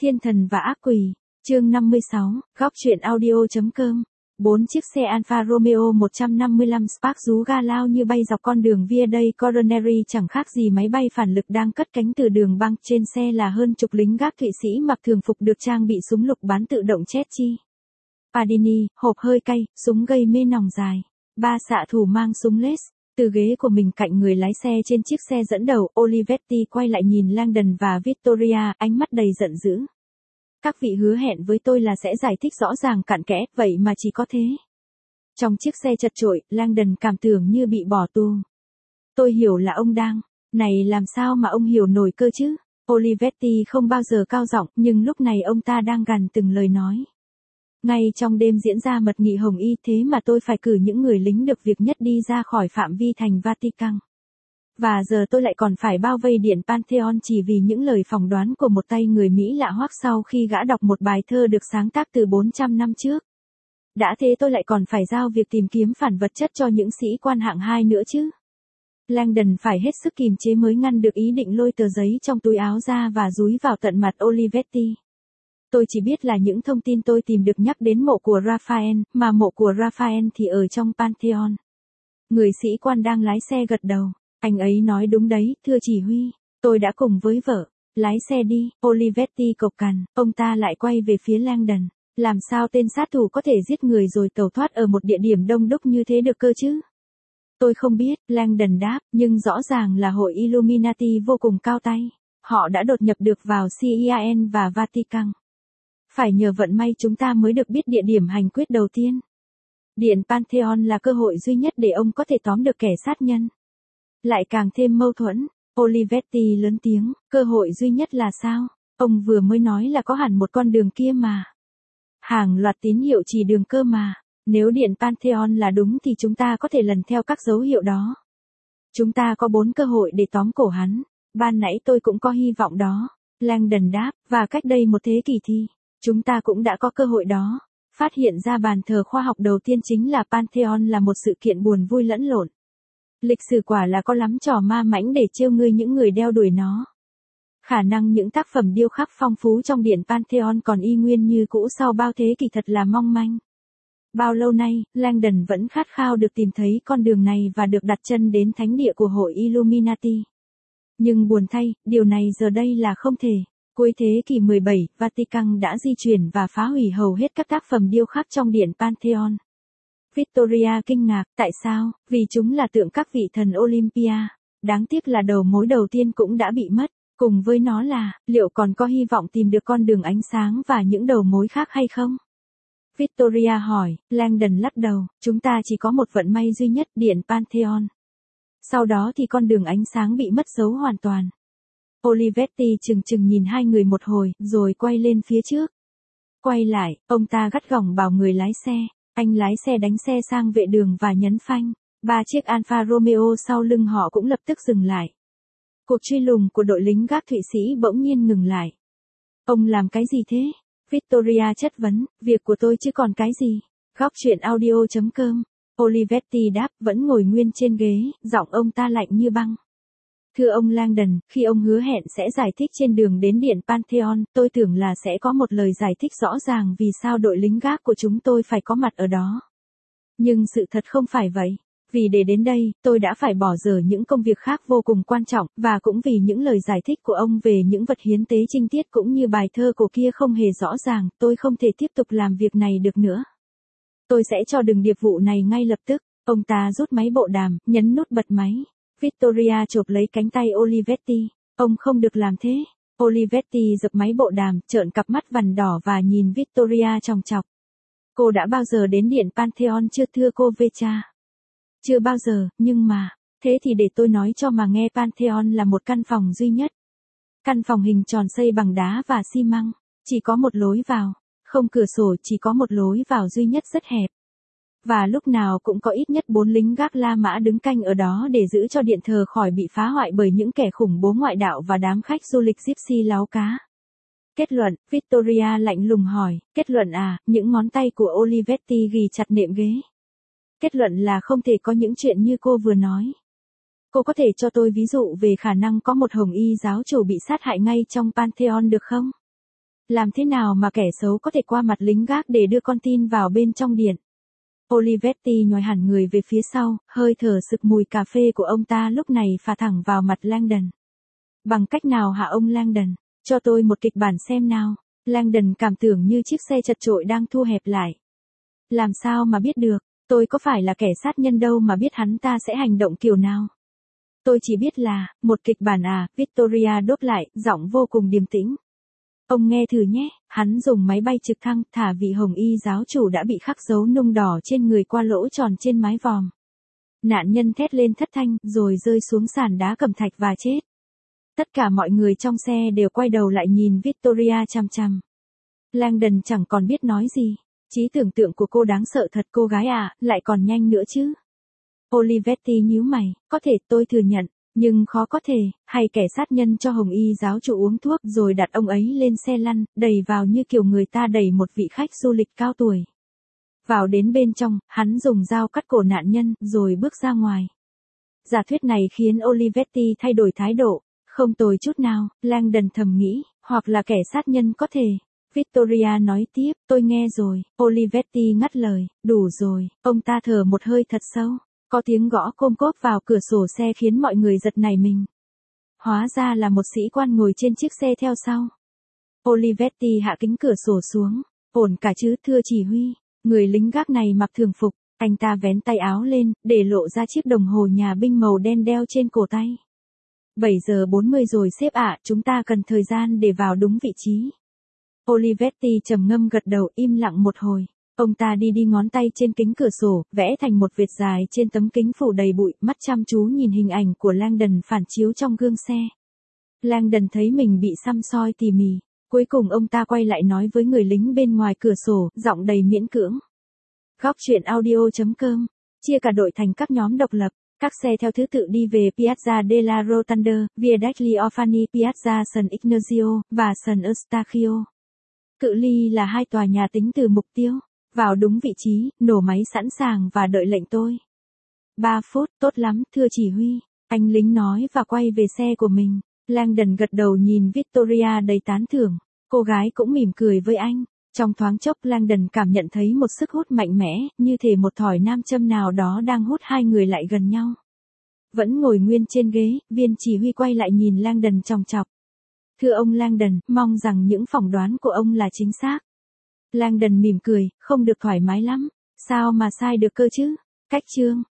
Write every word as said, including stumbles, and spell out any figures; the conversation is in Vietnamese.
Thiên thần và ác quỷ, chương năm mươi sáu, góc truyện audio.com. Bốn chiếc xe Alfa Romeo một trăm năm mươi lăm Spark rú ga lao như bay dọc con đường Via dei Coroneri, chẳng khác gì máy bay phản lực đang cất cánh từ đường băng. Trên xe là hơn chục lính gác Thụy Sĩ mặc thường phục được trang bị súng lục bán tự động Chetty Padini, hộp hơi cay, súng gây mê nòng dài. Ba xạ thủ mang súng lết. Từ ghế của mình cạnh người lái xe trên chiếc xe dẫn đầu, Olivetti quay lại nhìn Langdon và Victoria, ánh mắt đầy giận dữ. Các vị hứa hẹn với tôi là sẽ giải thích rõ ràng cặn kẽ, vậy mà chỉ có thế. Trong chiếc xe chật chội, Langdon cảm tưởng như bị bỏ tù. Tôi hiểu là ông đang, này làm sao mà ông hiểu nổi cơ chứ? Olivetti không bao giờ cao giọng, nhưng lúc này ông ta đang gằn từng lời nói. Ngay trong đêm diễn ra mật nghị Hồng Y, thế mà tôi phải cử những người lính được việc nhất đi ra khỏi phạm vi thành Vatican. Và giờ tôi lại còn phải bao vây điện Pantheon chỉ vì những lời phỏng đoán của một tay người Mỹ lạ hoắc sau khi gã đọc một bài thơ được sáng tác từ bốn trăm năm trước. Đã thế tôi lại còn phải giao việc tìm kiếm phản vật chất cho những sĩ quan hạng hai nữa chứ. Langdon phải hết sức kìm chế mới ngăn được ý định lôi tờ giấy trong túi áo ra và dúi vào tận mặt Olivetti. Tôi chỉ biết là những thông tin tôi tìm được nhắc đến mộ của Raphael, mà mộ của Raphael thì ở trong Pantheon. Người sĩ quan đang lái xe gật đầu. Anh ấy nói đúng đấy, thưa chỉ huy. Tôi đã cùng với vợ. Lái xe đi, Olivetti cộc cằn. Ông ta lại quay về phía Langdon. Làm sao tên sát thủ có thể giết người rồi tẩu thoát ở một địa điểm đông đúc như thế được cơ chứ? Tôi không biết, Langdon đáp, nhưng rõ ràng là hội Illuminati vô cùng cao tay. Họ đã đột nhập được vào xê i a en và Vatican. Phải nhờ vận may chúng ta mới được biết địa điểm hành quyết đầu tiên. Điện Pantheon là cơ hội duy nhất để ông có thể tóm được kẻ sát nhân. Lại càng thêm mâu thuẫn, Olivetti lớn tiếng, cơ hội duy nhất là sao? Ông vừa mới nói là có hẳn một con đường kia mà. Hàng loạt tín hiệu chỉ đường cơ mà. Nếu điện Pantheon là đúng thì chúng ta có thể lần theo các dấu hiệu đó. Chúng ta có bốn cơ hội để tóm cổ hắn. Ban nãy tôi cũng có hy vọng đó. Langdon đáp, và cách đây một thế kỷ thì chúng ta cũng đã có cơ hội đó. Phát hiện ra bàn thờ khoa học đầu tiên chính là Pantheon là một sự kiện buồn vui lẫn lộn. Lịch sử quả là có lắm trò ma mãnh để trêu ngươi những người đeo đuổi nó. Khả năng những tác phẩm điêu khắc phong phú trong điện Pantheon còn y nguyên như cũ sau bao thế kỷ thật là mong manh. Bao lâu nay, Langdon vẫn khát khao được tìm thấy con đường này và được đặt chân đến thánh địa của hội Illuminati. Nhưng buồn thay, điều này giờ đây là không thể. Cuối thế kỷ mười bảy, Vatican đã di chuyển và phá hủy hầu hết các tác phẩm điêu khắc trong điện Pantheon. Victoria kinh ngạc, tại sao? Vì chúng là tượng các vị thần Olympia. Đáng tiếc là đầu mối đầu tiên cũng đã bị mất. Cùng với nó là, liệu còn có hy vọng tìm được con đường ánh sáng và những đầu mối khác hay không? Victoria hỏi, Langdon lắc đầu, chúng ta chỉ có một vận may duy nhất, điện Pantheon. Sau đó thì con đường ánh sáng bị mất dấu hoàn toàn. Olivetti chừng chừng nhìn hai người một hồi, rồi quay lên phía trước. Quay lại, ông ta gắt gỏng bảo người lái xe. Anh lái xe đánh xe sang vệ đường và nhấn phanh. Ba chiếc Alfa Romeo sau lưng họ cũng lập tức dừng lại. Cuộc truy lùng của đội lính gác Thụy Sĩ bỗng nhiên ngừng lại. Ông làm cái gì thế? Victoria chất vấn, việc của tôi chứ còn cái gì? Góc truyện audio.com. Olivetti đáp, vẫn ngồi nguyên trên ghế, giọng ông ta lạnh như băng. Thưa ông Langdon, khi ông hứa hẹn sẽ giải thích trên đường đến điện Pantheon, tôi tưởng là sẽ có một lời giải thích rõ ràng vì sao đội lính gác của chúng tôi phải có mặt ở đó. Nhưng sự thật không phải vậy. Vì để đến đây, tôi đã phải bỏ dở những công việc khác vô cùng quan trọng, và cũng vì những lời giải thích của ông về những vật hiến tế trinh tiết cũng như bài thơ cổ kia không hề rõ ràng, tôi không thể tiếp tục làm việc này được nữa. Tôi sẽ cho dừng điệp vụ này ngay lập tức. Ông ta rút máy bộ đàm, nhấn nút bật máy. Victoria chộp lấy cánh tay Olivetti. Ông không được làm thế. Olivetti giật máy bộ đàm, trợn cặp mắt vằn đỏ và nhìn Victoria chòng chọc. Cô đã bao giờ đến điện Pantheon chưa thưa cô Vecha? Chưa bao giờ, nhưng mà, thế thì để tôi nói cho mà nghe, Pantheon là một căn phòng duy nhất. Căn phòng hình tròn xây bằng đá và xi măng, chỉ có một lối vào, không cửa sổ, chỉ có một lối vào duy nhất rất hẹp. Và lúc nào cũng có ít nhất bốn lính gác La Mã đứng canh ở đó để giữ cho điện thờ khỏi bị phá hoại bởi những kẻ khủng bố ngoại đạo và đám khách du lịch gypsy láo cá. Kết luận, Victoria lạnh lùng hỏi, kết luận à? Những ngón tay của Olivetti ghì chặt nệm ghế. Kết luận là không thể có những chuyện như cô vừa nói. Cô có thể cho tôi ví dụ về khả năng có một hồng y giáo chủ bị sát hại ngay trong Pantheon được không? Làm thế nào mà kẻ xấu có thể qua mặt lính gác để đưa con tin vào bên trong điện? Olivetti nhòi hẳn người về phía sau, hơi thở sực mùi cà phê của ông ta lúc này phả thẳng vào mặt Langdon. Bằng cách nào hả ông Langdon? Cho tôi một kịch bản xem nào. Langdon cảm tưởng như chiếc xe chật chội đang thu hẹp lại. Làm sao mà biết được, tôi có phải là kẻ sát nhân đâu mà biết hắn ta sẽ hành động kiểu nào. Tôi chỉ biết là, một kịch bản à, Victoria đốt lại, giọng vô cùng điềm tĩnh. Ông nghe thử nhé, hắn dùng máy bay trực thăng thả vị hồng y giáo chủ đã bị khắc dấu nung đỏ trên người qua lỗ tròn trên mái vòm. Nạn nhân thét lên thất thanh rồi rơi xuống sàn đá cẩm thạch và chết. Tất cả mọi người trong xe đều quay đầu lại nhìn Victoria chằm chằm. Langdon chẳng còn biết nói gì. Trí tưởng tượng của cô đáng sợ thật cô gái à, lại còn nhanh nữa chứ. Olivetti nhíu mày, có thể tôi thừa nhận, nhưng khó có thể, hay kẻ sát nhân cho hồng y giáo chủ uống thuốc rồi đặt ông ấy lên xe lăn, đẩy vào như kiểu người ta đẩy một vị khách du lịch cao tuổi. Vào đến bên trong, hắn dùng dao cắt cổ nạn nhân, rồi bước ra ngoài. Giả thuyết này khiến Olivetti thay đổi thái độ, không tồi chút nào, Langdon thầm nghĩ, hoặc là kẻ sát nhân có thể. Victoria nói tiếp, tôi nghe rồi, Olivetti ngắt lời, đủ rồi, ông ta thở một hơi thật sâu. Có tiếng gõ côm cốp vào cửa sổ xe khiến mọi người giật nảy mình. Hóa ra là một sĩ quan ngồi trên chiếc xe theo sau. Olivetti hạ kính cửa sổ xuống. Ổn cả chứ thưa chỉ huy. Người lính gác này mặc thường phục, anh ta vén tay áo lên, để lộ ra chiếc đồng hồ nhà binh màu đen đeo trên cổ tay. bảy giờ bốn mươi rồi sếp ạ, chúng ta cần thời gian để vào đúng vị trí. Olivetti trầm ngâm gật đầu im lặng một hồi. Ông ta đi đi ngón tay trên kính cửa sổ, vẽ thành một vệt dài trên tấm kính phủ đầy bụi, mắt chăm chú nhìn hình ảnh của Langdon phản chiếu trong gương xe. Langdon thấy mình bị săm soi tỉ mỉ. Cuối cùng ông ta quay lại nói với người lính bên ngoài cửa sổ, giọng đầy miễn cưỡng. Góc truyện audio chấm com, chia cả đội thành các nhóm độc lập. Các xe theo thứ tự đi về Piazza della Rotonda, Via degli Orfani, Piazza San Ignazio, và San Eustachio. Cự ly là hai tòa nhà tính từ mục tiêu. Vào đúng vị trí, nổ máy sẵn sàng và đợi lệnh tôi. Ba phút, tốt lắm, thưa chỉ huy. Anh lính nói và quay về xe của mình. Langdon gật đầu nhìn Victoria đầy tán thưởng. Cô gái cũng mỉm cười với anh. Trong thoáng chốc Langdon cảm nhận thấy một sức hút mạnh mẽ, như thể một thỏi nam châm nào đó đang hút hai người lại gần nhau. Vẫn ngồi nguyên trên ghế, viên chỉ huy quay lại nhìn Langdon chòng chọc. Thưa ông Langdon, mong rằng những phỏng đoán của ông là chính xác. Langdon mỉm cười, không được thoải mái lắm. Sao mà sai được cơ chứ? Cách chương.